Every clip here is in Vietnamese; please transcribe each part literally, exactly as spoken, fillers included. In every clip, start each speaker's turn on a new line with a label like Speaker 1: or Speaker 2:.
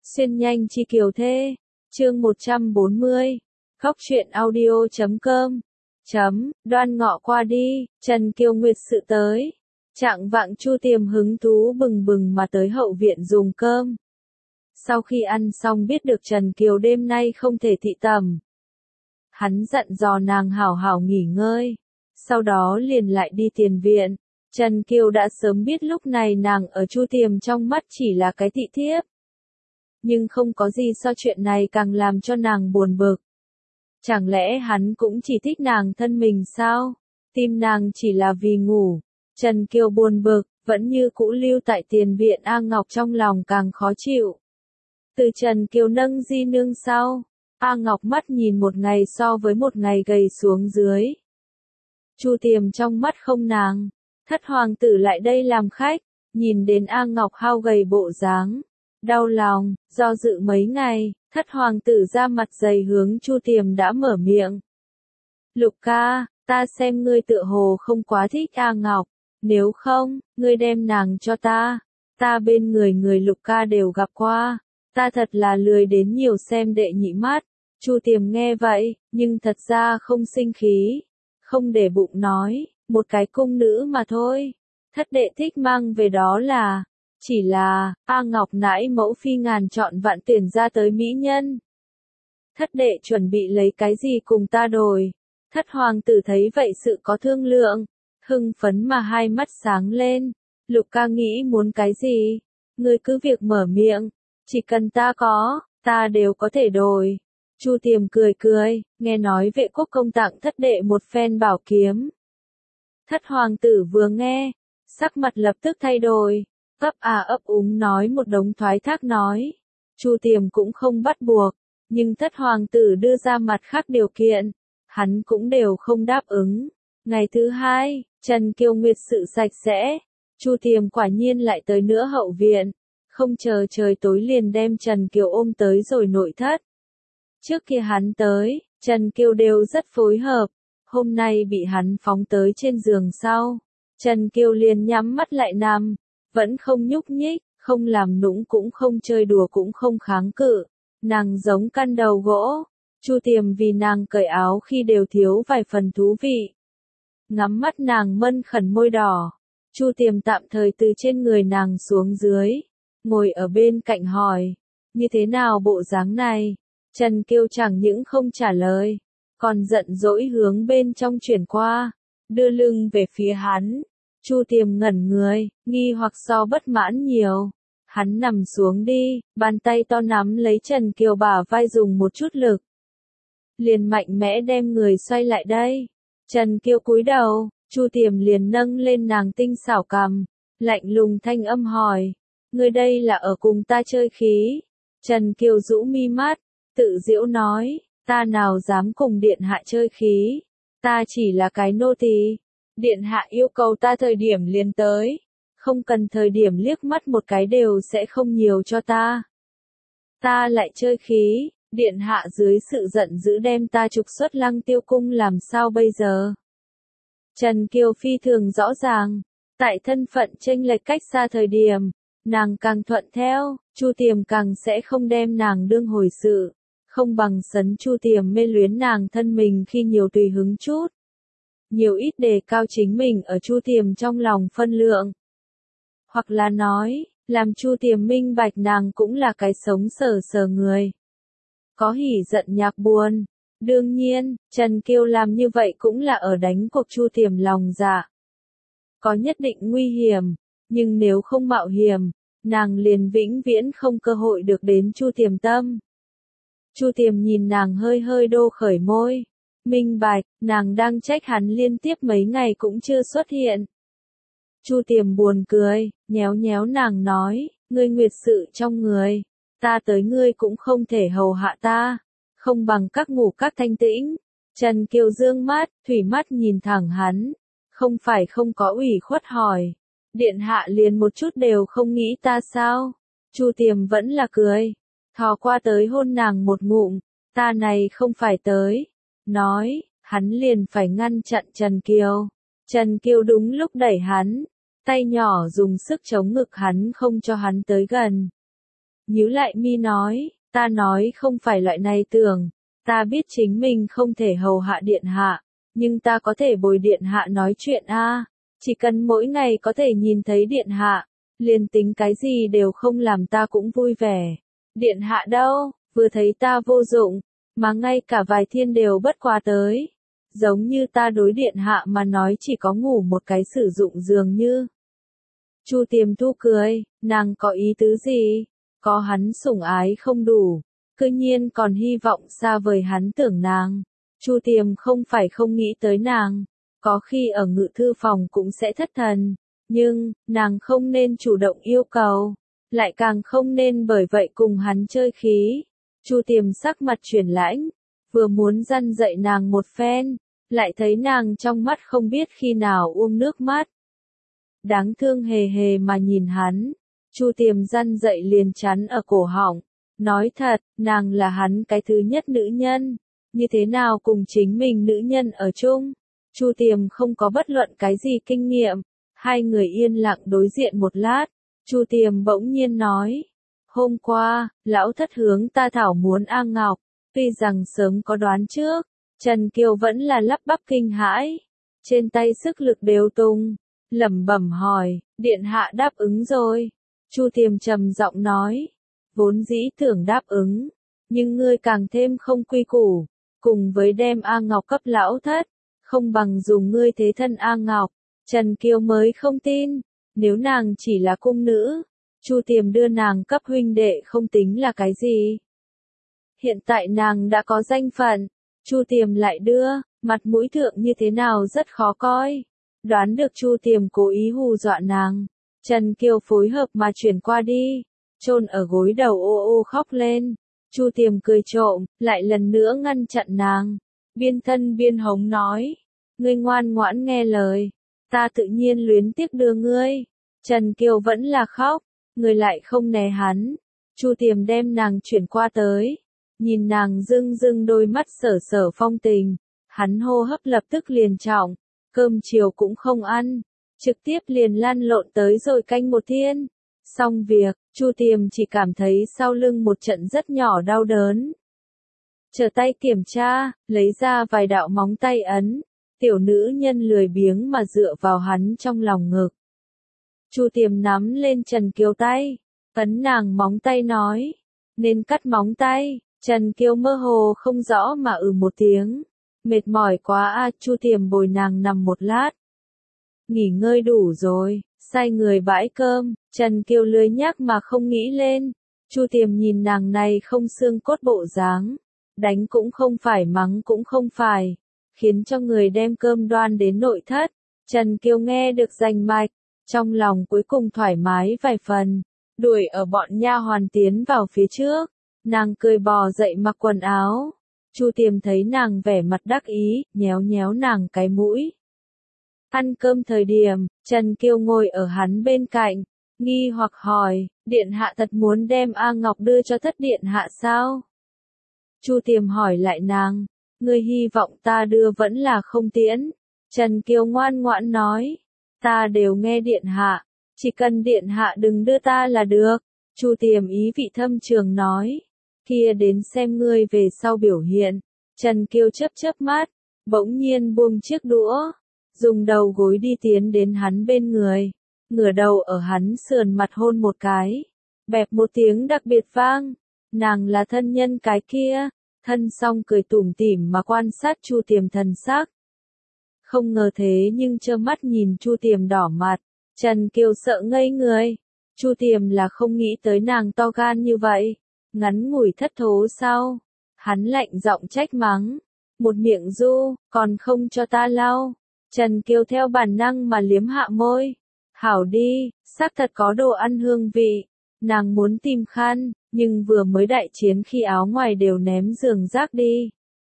Speaker 1: Xuyên nhanh chi kiều thê. Chương một trăm bốn mươi. Khóc chuyện audio chấm com. Chấm, đoan ngọ qua đi, Trần Kiều Nguyệt sự tới. Trạng vạng Chu Tiềm hứng thú bừng bừng mà tới hậu viện dùng cơm. Sau khi ăn xong biết được Trần Kiều đêm nay không thể thị tầm. Hắn dặn dò nàng hảo hảo nghỉ ngơi. Sau đó liền lại đi tiền viện. Trần Kiều đã sớm biết lúc này nàng ở Chu Tiềm trong mắt chỉ là cái thị thiếp. Nhưng không có gì so chuyện này càng làm cho nàng buồn bực. Chẳng lẽ hắn cũng chỉ thích nàng thân mình sao? Tim nàng chỉ là vì ngủ. Trần Kiều buồn bực, vẫn như cũ lưu tại tiền viện A Ngọc trong lòng càng khó chịu. Từ Trần Kiều nâng di nương sau, A Ngọc mắt nhìn một ngày so với một ngày gầy xuống dưới. Chu Tiềm trong mắt không nàng, thất hoàng tử lại đây làm khách, nhìn đến A Ngọc hao gầy bộ dáng. Đau lòng, do dự mấy ngày, thất hoàng tử ra mặt dày hướng Chu Tiềm đã mở miệng. Lục ca, ta xem ngươi tựa hồ không quá thích A Ngọc, nếu không, ngươi đem nàng cho ta. Ta bên người người Lục ca đều gặp qua, ta thật là lười đến nhiều xem đệ nhị mắt. Chu Tiềm nghe vậy, nhưng thật ra không sinh khí, không để bụng nói, một cái cung nữ mà thôi. Thất đệ thích mang về đó là... Chỉ là, A Ngọc nãi mẫu phi ngàn chọn vạn tuyển ra tới mỹ nhân. Thất đệ chuẩn bị lấy cái gì cùng ta đổi. Thất hoàng tử thấy vậy sự có thương lượng, hưng phấn mà hai mắt sáng lên. Lục ca nghĩ muốn cái gì? Ngươi cứ việc mở miệng, chỉ cần ta có, ta đều có thể đổi. Chu Tiềm cười cười, nghe nói vệ quốc công tặng thất đệ một phen bảo kiếm. Thất hoàng tử vừa nghe, sắc mặt lập tức thay đổi. Ấp à ấp úng nói một đống thoái thác nói. Chu Tiềm cũng không bắt buộc, nhưng thất hoàng tử đưa ra mặt khác điều kiện, hắn cũng đều không đáp ứng. Ngày thứ hai, Trần Kiều Nguyệt sự sạch sẽ, Chu Tiềm quả nhiên lại tới nữa hậu viện, không chờ trời tối liền đem Trần Kiều ôm tới rồi nội thất. Trước kia hắn tới, Trần Kiều đều rất phối hợp, hôm nay bị hắn phóng tới trên giường sau, Trần Kiều liền nhắm mắt lại nằm. Vẫn không nhúc nhích, không làm nũng cũng không chơi đùa cũng không kháng cự. Nàng giống căn đầu gỗ. Chu Tiềm vì nàng cởi áo khi đều thiếu vài phần thú vị. Ngắm mắt nàng mân khẩn môi đỏ. Chu Tiềm tạm thời từ trên người nàng xuống dưới. Ngồi ở bên cạnh hỏi. Như thế nào bộ dáng này? Trần Kiều chẳng những không trả lời. Còn giận dỗi hướng bên trong chuyển qua. Đưa lưng về phía hắn. Chu Tiềm ngẩn người, nghi hoặc so bất mãn nhiều. Hắn nằm xuống đi, bàn tay to nắm lấy Trần Kiều bả vai dùng một chút lực. Liền mạnh mẽ đem người xoay lại đây. Trần Kiều cúi đầu, Chu Tiềm liền nâng lên nàng tinh xảo cằm, lạnh lùng thanh âm hỏi. Người đây là ở cùng ta chơi khí. Trần Kiều rũ mi mắt, tự giễu nói, ta nào dám cùng điện hạ chơi khí. Ta chỉ là cái nô tỳ. Điện hạ yêu cầu ta thời điểm liền tới, không cần thời điểm liếc mắt một cái đều sẽ không nhiều cho ta. Ta lại chơi khí, điện hạ dưới sự giận dữ đem ta trục xuất Lăng Tiêu cung làm sao bây giờ? Trần Kiều phi thường rõ ràng, tại thân phận chênh lệch cách xa thời điểm, nàng càng thuận theo, Chu Tiềm càng sẽ không đem nàng đương hồi sự, không bằng sấn Chu Tiềm mê luyến nàng thân mình khi nhiều tùy hứng chút. Nhiều ít đề cao chính mình ở Chu Tiềm trong lòng phân lượng. Hoặc là nói, làm Chu Tiềm minh bạch nàng cũng là cái sống sờ sờ người. Có hỉ giận nhạc buồn. Đương nhiên, Trần Kiều làm như vậy cũng là ở đánh cuộc Chu Tiềm lòng dạ. Có nhất định nguy hiểm, nhưng nếu không mạo hiểm, nàng liền vĩnh viễn không cơ hội được đến Chu Tiềm tâm. Chu Tiềm nhìn nàng hơi hơi đô khởi môi. Minh bạch, nàng đang trách hắn liên tiếp mấy ngày cũng chưa xuất hiện. Chu Tiềm buồn cười, nhéo nhéo nàng nói, ngươi nguyệt sự trong người, ta tới ngươi cũng không thể hầu hạ ta, không bằng các ngủ các thanh tĩnh. Trần Kiều dương mắt, thủy mắt nhìn thẳng hắn, không phải không có ủy khuất hỏi, điện hạ liền một chút đều không nghĩ ta sao? Chu Tiềm vẫn là cười, thò qua tới hôn nàng một ngụm, ta này không phải tới. Nói, hắn liền phải ngăn chặn Trần Kiều. Trần Kiều đúng lúc đẩy hắn, tay nhỏ dùng sức chống ngực hắn không cho hắn tới gần. nhíu lại mi nói, ta nói không phải loại này tưởng, ta biết chính mình không thể hầu hạ điện hạ, nhưng ta có thể bồi điện hạ nói chuyện a, chỉ cần mỗi ngày có thể nhìn thấy điện hạ, liền tính cái gì đều không làm ta cũng vui vẻ. Điện hạ đâu, vừa thấy ta vô dụng, mà ngay cả vài thiên đều bất quá tới. Giống như ta đối điện hạ mà nói chỉ có ngủ một cái sử dụng dường như. Chu Tiềm Thu cười, nàng có ý tứ gì? Có hắn sủng ái không đủ, cư nhiên còn hy vọng xa vời hắn tưởng nàng. Chu Tiềm không phải không nghĩ tới nàng, có khi ở ngự thư phòng cũng sẽ thất thần, nhưng, nàng không nên chủ động yêu cầu, lại càng không nên bởi vậy cùng hắn chơi khí. Chu Tiềm sắc mặt chuyển lãnh, vừa muốn răn dạy nàng một phen, lại thấy nàng trong mắt không biết khi nào uông nước mắt. Đáng thương hề hề mà nhìn hắn, Chu Tiềm răn dạy liền chắn ở cổ họng, nói thật, nàng là hắn cái thứ nhất nữ nhân, như thế nào cùng chính mình nữ nhân ở chung. Chu Tiềm không có bất luận cái gì kinh nghiệm, hai người yên lặng đối diện một lát, Chu Tiềm bỗng nhiên nói, hôm qua, lão thất hướng ta thảo muốn A Ngọc, tuy rằng sớm có đoán trước, Trần Kiều vẫn là lắp bắp kinh hãi, trên tay sức lực đều tung, lẩm bẩm hỏi, điện hạ đáp ứng rồi. Chu Tiềm trầm giọng nói, vốn dĩ tưởng đáp ứng, nhưng ngươi càng thêm không quy củ, cùng với đem A Ngọc cấp lão thất, không bằng dùng ngươi thế thân A Ngọc. Trần Kiều mới không tin, nếu nàng chỉ là cung nữ, Chu Tiềm đưa nàng cấp huynh đệ không tính là cái gì. Hiện tại nàng đã có danh phận, Chu Tiềm lại đưa, mặt mũi thượng như thế nào rất khó coi. Đoán được Chu Tiềm cố ý hù dọa nàng, Trần Kiều phối hợp mà chuyển qua đi, chôn ở gối đầu ô ô khóc lên. Chu Tiềm cười trộm, lại lần nữa ngăn chặn nàng, biên thân biên hống nói, ngươi ngoan ngoãn nghe lời, ta tự nhiên luyến tiếc đưa ngươi. Trần Kiều vẫn là khóc, người lại không né hắn. Chu Tiềm đem nàng chuyển qua tới, nhìn nàng rưng rưng đôi mắt sở sở phong tình, hắn hô hấp lập tức liền trọng, cơm chiều cũng không ăn, trực tiếp liền lăn lộn tới rồi canh một thiên. Xong việc, Chu Tiềm chỉ cảm thấy sau lưng một trận rất nhỏ đau đớn. Trở tay kiểm tra, lấy ra vài đạo móng tay ấn, tiểu nữ nhân lười biếng mà dựa vào hắn trong lòng ngực. Chu Tiềm nắm lên Trần Kiều tay, ấn nàng móng tay nói, nên cắt móng tay. Trần Kiều mơ hồ không rõ mà ừ một tiếng, mệt mỏi quá a. Chu Tiềm bồi nàng nằm một lát, nghỉ ngơi đủ rồi, sai người bãi cơm. Trần Kiều lười nhác mà không nghĩ lên, Chu Tiềm nhìn nàng này không xương cốt bộ dáng, đánh cũng không phải mắng cũng không phải, khiến cho người đem cơm đoan đến nội thất. Trần Kiều nghe được rành mạch, trong lòng cuối cùng thoải mái vài phần, đuổi ở bọn nha hoàn tiến vào phía trước, nàng cười bò dậy mặc quần áo. Chu Tiềm thấy nàng vẻ mặt đắc ý, nhéo nhéo nàng cái mũi. Ăn cơm thời điểm, Trần Kiều ngồi ở hắn bên cạnh, nghi hoặc hỏi, điện hạ thật muốn đem A Ngọc đưa cho thất điện hạ sao? Chu Tiềm hỏi lại nàng, ngươi hy vọng ta đưa vẫn là không tiễn? Trần Kiều ngoan ngoãn nói, ta đều nghe điện hạ, chỉ cần điện hạ đừng đưa ta là được. Chu Tiềm ý vị thâm trường nói, kia đến xem ngươi về sau biểu hiện. Trần Kiều chớp chớp mắt, bỗng nhiên buông chiếc đũa, dùng đầu gối đi tiến đến hắn bên người, ngửa đầu ở hắn sườn mặt hôn một cái, bẹp một tiếng đặc biệt vang. Nàng là thân nhân cái kia. Thân xong cười tủm tỉm mà quan sát Chu Tiềm thần sắc. Không ngờ thế nhưng trơ mắt nhìn Chu Tiềm đỏ mặt, Trần Kiều sợ ngây người. Chu Tiềm là không nghĩ tới nàng to gan như vậy, ngắn ngủi thất thố sao? Hắn lạnh giọng trách mắng, một miệng du, còn không cho ta lau. Trần Kiều theo bản năng mà liếm hạ môi. Hảo đi, xác thật có đồ ăn hương vị. Nàng muốn tìm khăn, nhưng vừa mới đại chiến khi áo ngoài đều ném giường rác đi.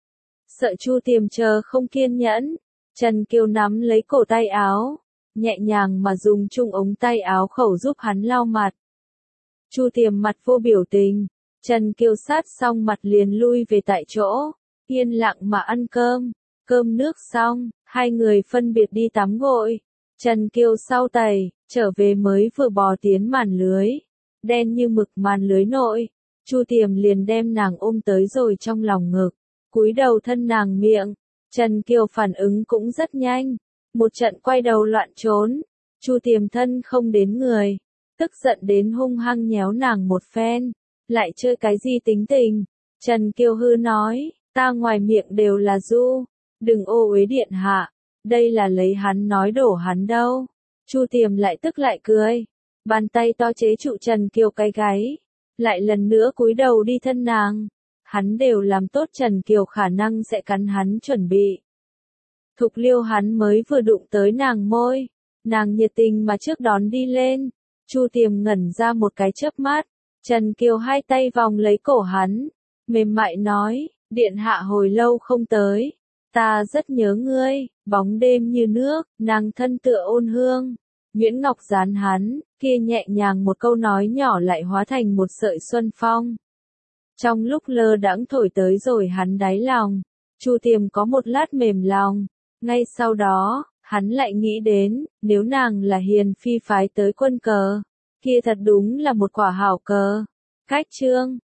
Speaker 1: Sợ Chu Tiềm chờ không kiên nhẫn, Trần Kiều nắm lấy cổ tay áo, nhẹ nhàng mà dùng chung ống tay áo khẩu giúp hắn lau mặt. Chu Tiềm mặt vô biểu tình, Trần Kiều sát xong mặt liền lui về tại chỗ, yên lặng mà ăn cơm. Cơm nước xong, hai người phân biệt đi tắm gội. Trần Kiều sau tẩy, trở về mới vừa bò tiến màn lưới. đen như mực màn lưới nội. Chu Tiềm liền đem nàng ôm tới rồi trong lòng ngực, cúi đầu thân nàng miệng. Trần Kiều phản ứng cũng rất nhanh, một trận quay đầu loạn trốn. Chu Tiềm thân không đến người, tức giận đến hung hăng nhéo nàng một phen, lại chơi cái gì tính tình. Trần Kiều hư nói, ta ngoài miệng đều là du, đừng ô uế điện hạ, đây là lấy hắn nói đổ hắn đâu. Chu Tiềm lại tức lại cười, bàn tay to chế trụ Trần Kiều cái gáy, lại lần nữa cúi đầu đi thân nàng. Hắn đều làm tốt Trần Kiều khả năng sẽ cắn hắn chuẩn bị. Thục liêu hắn mới vừa đụng tới nàng môi, nàng nhiệt tình mà trước đón đi lên. Chu Tiềm ngẩn ra một cái chớp mắt, Trần Kiều hai tay vòng lấy cổ hắn, mềm mại nói, điện hạ hồi lâu không tới, ta rất nhớ ngươi. Bóng đêm như nước, nàng thân tựa ôn hương, Nguyễn Ngọc dán hắn, kia nhẹ nhàng một câu nói nhỏ lại hóa thành một sợi xuân phong. Trong lúc lơ đãng thổi tới rồi hắn đáy lòng, Chu Tiềm có một lát mềm lòng, ngay sau đó, hắn lại nghĩ đến, nếu nàng là hiền phi phái tới quân cờ, kia thật đúng là một quả hảo cờ. Cách chương